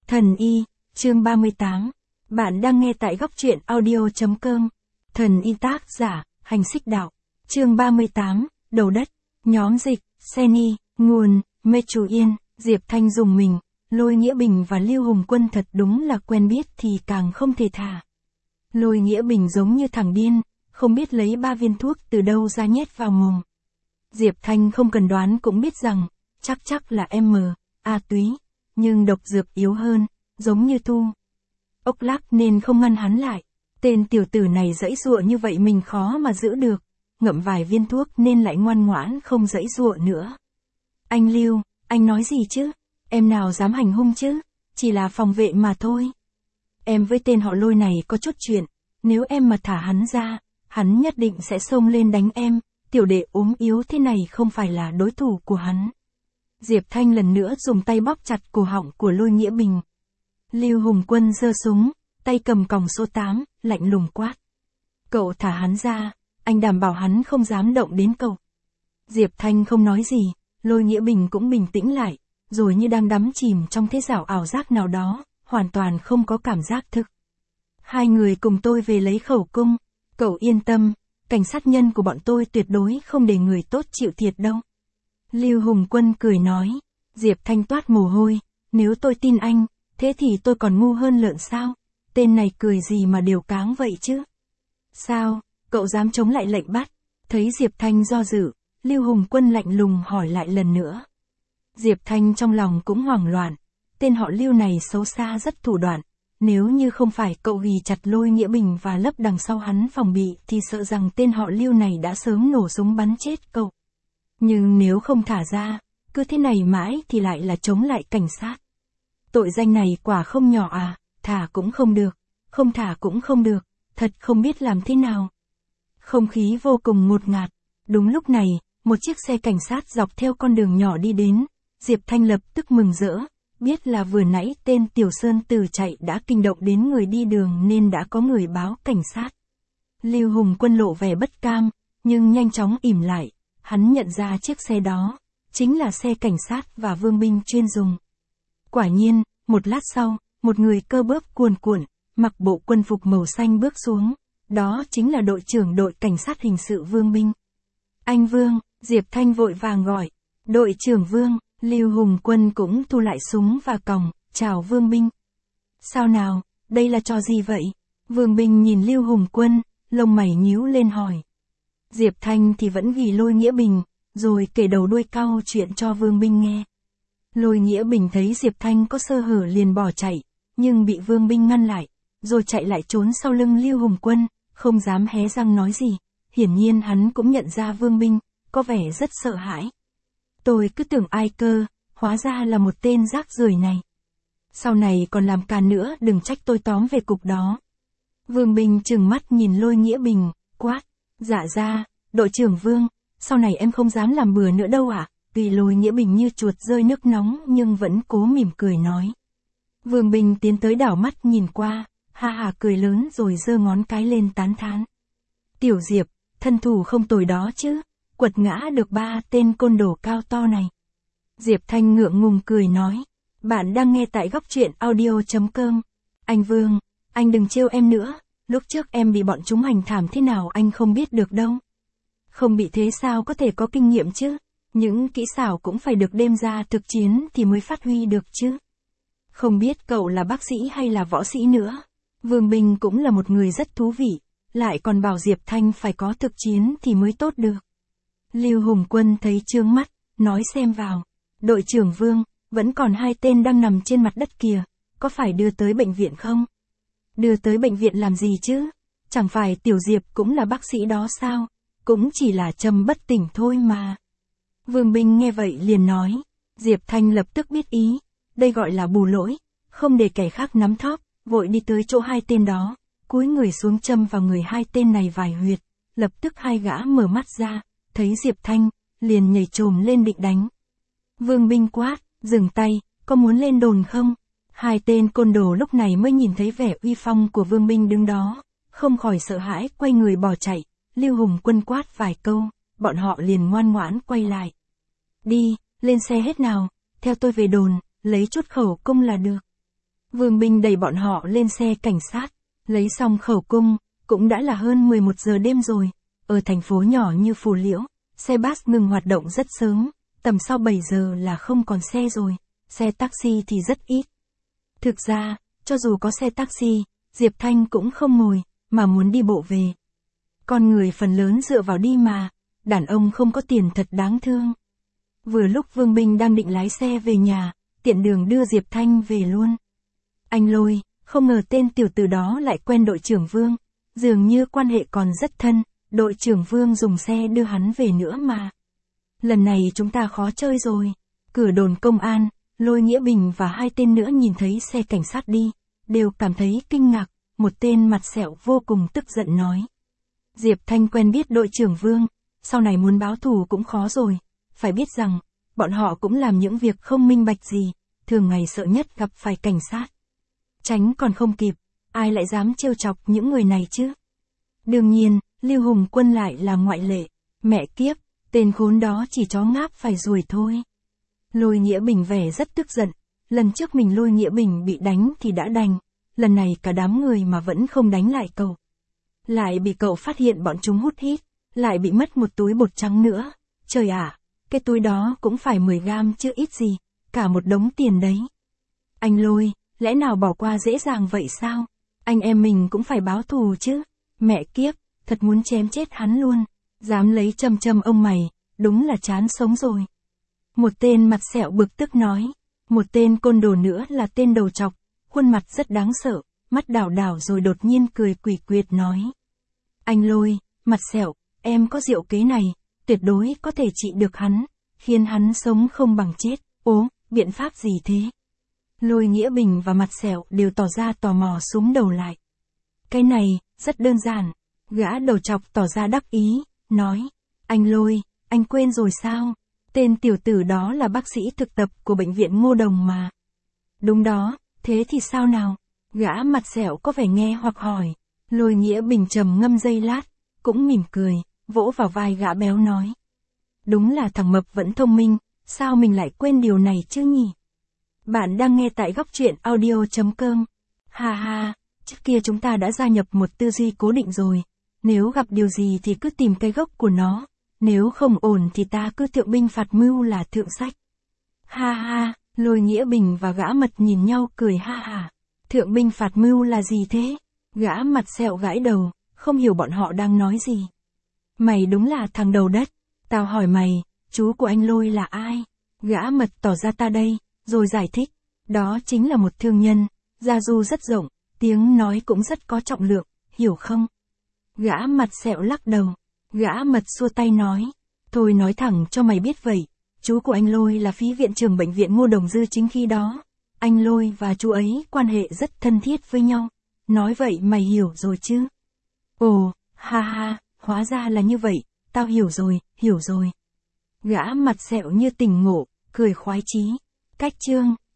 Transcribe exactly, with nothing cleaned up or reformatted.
Thần y, chương ba mươi tám. Bạn đang nghe tại góc truyện audio.com. Thần y tác giả, Hành Xích Đạo. Chương ba mươi tám, đầu đất. Nhóm dịch, Seni, nguồn, Mê Chú Yên, Diệp Thanh dùng mình, Lôi Nghĩa Bình và Lưu Hùng Quân thật đúng là quen biết thì càng không thể thả. Lôi Nghĩa Bình giống như thằng điên, không biết lấy ba viên thuốc từ đâu ra nhét vào mồm. Diệp Thanh không cần đoán cũng biết rằng, chắc chắc là M, A túy, nhưng độc dược yếu hơn, giống như thu. Ốc lác nên không ngăn hắn lại, tên tiểu tử này giãy giụa như vậy mình khó mà giữ được, ngậm vài viên thuốc nên lại ngoan ngoãn không giãy giụa nữa. Anh Lưu, anh nói gì chứ? Em nào dám hành hung chứ? Chỉ là phòng vệ mà thôi. Em với tên họ Lôi này có chút chuyện, nếu em mà thả hắn ra, hắn nhất định sẽ xông lên đánh em, tiểu đệ ốm yếu thế này không phải là đối thủ của hắn. Diệp Thanh lần nữa dùng tay bóp chặt cổ họng của Lôi Nghĩa Bình. Lưu Hùng Quân giơ súng, tay cầm còng số tám, lạnh lùng quát. Cậu thả hắn ra, anh đảm bảo hắn không dám động đến cậu. Diệp Thanh không nói gì, Lôi Nghĩa Bình cũng bình tĩnh lại, rồi như đang đắm chìm trong thế giảo ảo giác nào đó, hoàn toàn không có cảm giác thực. Hai người cùng tôi về lấy khẩu cung, cậu yên tâm, cảnh sát nhân của bọn tôi tuyệt đối không để người tốt chịu thiệt đâu. Lưu Hùng Quân cười nói, Diệp Thanh toát mồ hôi, nếu tôi tin anh, thế thì tôi còn ngu hơn lợn sao? Tên này cười gì mà điều cáng vậy chứ? Sao, cậu dám chống lại lệnh bắt? Thấy Diệp Thanh do dự, Lưu Hùng Quân lạnh lùng hỏi lại lần nữa. Diệp Thanh trong lòng cũng hoảng loạn, tên họ Lưu này xấu xa rất thủ đoạn, nếu như không phải cậu ghi chặt Lôi Nghĩa Bình và lấp đằng sau hắn phòng bị thì sợ rằng tên họ Lưu này đã sớm nổ súng bắn chết cậu. Nhưng nếu không thả ra, cứ thế này mãi thì lại là chống lại cảnh sát. Tội danh này quả không nhỏ à, thả cũng không được, không thả cũng không được, thật không biết làm thế nào. Không khí vô cùng ngột ngạt, đúng lúc này, một chiếc xe cảnh sát dọc theo con đường nhỏ đi đến, Diệp Thanh lập tức mừng rỡ, biết là vừa nãy tên Tiểu Sơn Tử chạy đã kinh động đến người đi đường nên đã có người báo cảnh sát. Lưu Hùng Quân lộ vẻ bất cam, nhưng nhanh chóng ỉm lại, hắn nhận ra chiếc xe đó, chính là xe cảnh sát và vương binh chuyên dùng. Quả nhiên, một lát sau, một người cơ bớp cuồn cuộn, mặc bộ quân phục màu xanh bước xuống, đó chính là đội trưởng đội cảnh sát hình sự Vương Binh. Anh Vương, Diệp Thanh vội vàng gọi, đội trưởng Vương. Lưu Hùng Quân cũng thu lại súng và còng, chào Vương Binh. Sao nào, đây là trò gì vậy? Vương Binh nhìn Lưu Hùng Quân, lông mày nhíu lên hỏi. Diệp Thanh thì vẫn ghi Lôi Nghĩa Bình, rồi kể đầu đuôi cau chuyện cho Vương Binh nghe. Lôi Nghĩa Bình thấy Diệp Thanh có sơ hở liền bỏ chạy, nhưng bị Vương Binh ngăn lại, rồi chạy lại trốn sau lưng Lưu Hùng Quân, không dám hé răng nói gì. Hiển nhiên hắn cũng nhận ra Vương Binh, có vẻ rất sợ hãi. Tôi cứ tưởng ai cơ, hóa ra là một tên rác rưởi này. Sau này còn làm càn nữa đừng trách tôi tóm về cục đó. Vương Binh trừng mắt nhìn Lôi Nghĩa Bình, quát. Dạ ra, đội trưởng Vương, sau này em không dám làm bừa nữa đâu ạ. À? Vì Lôi Nghĩa Bình như chuột rơi nước nóng nhưng vẫn cố mỉm cười nói. Vương Binh tiến tới đảo mắt nhìn qua, ha ha cười lớn rồi giơ ngón cái lên tán thán. Tiểu Diệp, thân thủ không tồi đó chứ. Quật ngã được ba tên côn đồ cao to này. Diệp Thanh ngượng ngùng cười nói. Bạn đang nghe tại góc truyện audio.com. Anh Vương, anh đừng trêu em nữa, lúc trước em bị bọn chúng hành thảm thế nào anh không biết được đâu. Không bị thế sao có thể có kinh nghiệm chứ, những kỹ xảo cũng phải được đem ra thực chiến thì mới phát huy được chứ. Không biết cậu là bác sĩ hay là võ sĩ nữa. Vương Bình cũng là một người rất thú vị, lại còn bảo Diệp Thanh phải có thực chiến thì mới tốt được. Lưu Hùng Quân thấy chướng mắt, nói xem vào. Đội trưởng Vương, vẫn còn hai tên đang nằm trên mặt đất kìa, có phải đưa tới bệnh viện không? Đưa tới bệnh viện làm gì chứ? Chẳng phải Tiểu Diệp cũng là bác sĩ đó sao? Cũng chỉ là trầm bất tỉnh thôi mà. Vương Binh nghe vậy liền nói. Diệp Thanh lập tức biết ý, đây gọi là bù lỗi, không để kẻ khác nắm thóp, vội đi tới chỗ hai tên đó, cúi người xuống châm vào người hai tên này vài huyệt, lập tức hai gã mở mắt ra. Thấy Diệp Thanh, liền nhảy chồm lên định đánh. Vương Binh quát, dừng tay, có muốn lên đồn không? Hai tên côn đồ lúc này mới nhìn thấy vẻ uy phong của Vương Binh đứng đó, không khỏi sợ hãi quay người bỏ chạy. Lưu Hùng Quân quát vài câu, bọn họ liền ngoan ngoãn quay lại. Đi, lên xe hết nào, theo tôi về đồn, lấy chút khẩu cung là được. Vương binh đẩy bọn họ lên xe cảnh sát, lấy xong khẩu cung, cũng đã là hơn mười một giờ đêm rồi. Ở thành phố nhỏ như Phù Liễu, xe bus ngừng hoạt động rất sớm, tầm sau bảy giờ là không còn xe rồi, xe taxi thì rất ít. Thực ra, cho dù có xe taxi, Diệp Thanh cũng không ngồi, mà muốn đi bộ về. Con người phần lớn dựa vào đi mà, đàn ông không có tiền thật đáng thương. Vừa lúc Vương Binh đang định lái xe về nhà, tiện đường đưa Diệp Thanh về luôn. Anh Lôi, không ngờ tên tiểu tử đó lại quen đội trưởng Vương, dường như quan hệ còn rất thân, đội trưởng Vương dùng xe đưa hắn về nữa mà. Lần này chúng ta khó chơi rồi. Cửa đồn công an, Lôi Nghĩa Bình và hai tên nữa nhìn thấy xe cảnh sát đi, đều cảm thấy kinh ngạc, một tên mặt sẹo vô cùng tức giận nói. Diệp Thanh quen biết đội trưởng Vương, sau này muốn báo thù cũng khó rồi, phải biết rằng, bọn họ cũng làm những việc không minh bạch gì, thường ngày sợ nhất gặp phải cảnh sát. Tránh còn không kịp, ai lại dám trêu chọc những người này chứ? Đương nhiên, Lưu Hùng Quân lại là ngoại lệ, mẹ kiếp, tên khốn đó chỉ chó ngáp phải ruồi thôi. Lôi Nghĩa Bình vẻ rất tức giận, lần trước mình Lôi Nghĩa Bình bị đánh thì đã đành, lần này cả đám người mà vẫn không đánh lại cậu. Lại bị cậu phát hiện bọn chúng hút hít, lại bị mất một túi bột trắng nữa. Trời ạ, cái túi đó cũng phải mười gam chứ ít gì, cả một đống tiền đấy. Anh Lôi, lẽ nào bỏ qua dễ dàng vậy sao? Anh em mình cũng phải báo thù chứ. Mẹ kiếp, thật muốn chém chết hắn luôn. Dám lấy châm châm ông mày, đúng là chán sống rồi. Một tên mặt sẹo bực tức nói. Một tên côn đồ nữa là tên đầu trọc, khuôn mặt rất đáng sợ, mắt đảo đảo rồi đột nhiên cười quỷ quyệt nói. Anh Lôi, mặt sẹo, em có diệu kế này, tuyệt đối có thể trị được hắn, khiến hắn sống không bằng chết. Ố, biện pháp gì thế? Lôi Nghĩa Bình và mặt sẹo đều tỏ ra tò mò súm đầu lại. Cái này, rất đơn giản. Gã đầu trọc tỏ ra đắc ý, nói. Anh Lôi, anh quên rồi sao? Tên tiểu tử đó là bác sĩ thực tập của bệnh viện Ngô Đồng mà. Đúng đó, thế thì sao nào? Gã mặt sẹo có vẻ nghe hoặc hỏi. Lôi Nghĩa Bình trầm ngâm giây lát, cũng mỉm cười, vỗ vào vai gã béo nói. Đúng là thằng mập vẫn thông minh, sao mình lại quên điều này chứ nhỉ? Bạn đang nghe tại góc truyện audio chấm com. Ha ha, trước kia chúng ta đã gia nhập một tư duy cố định rồi. Nếu gặp điều gì thì cứ tìm cái gốc của nó. Nếu không ổn thì ta cứ thượng binh phạt mưu là thượng sách. Ha ha, Lôi Nghĩa Bình và gã mật nhìn nhau cười ha ha. Thượng binh phạt mưu là gì thế? Gã mặt sẹo gãi đầu, không hiểu bọn họ đang nói gì. Mày đúng là thằng đầu đất. Tao hỏi mày, chú của anh Lôi là ai? Gã mật tỏ ra ta đây, rồi giải thích. Đó chính là một thương nhân, gia du rất rộng, tiếng nói cũng rất có trọng lượng, hiểu không? Gã mặt sẹo lắc đầu. Gã mật xua tay nói. Thôi nói thẳng cho mày biết vậy. Chú của anh Lôi là phí viện trưởng bệnh viện Ngô Đồng Dư chính khi đó. Anh Lôi và chú ấy quan hệ rất thân thiết với nhau. Nói vậy mày hiểu rồi chứ? Ồ, ha ha, hóa ra là như vậy, tao hiểu rồi, hiểu rồi. Gã mặt sẹo như tỉnh ngộ, cười khoái chí. Cách chương.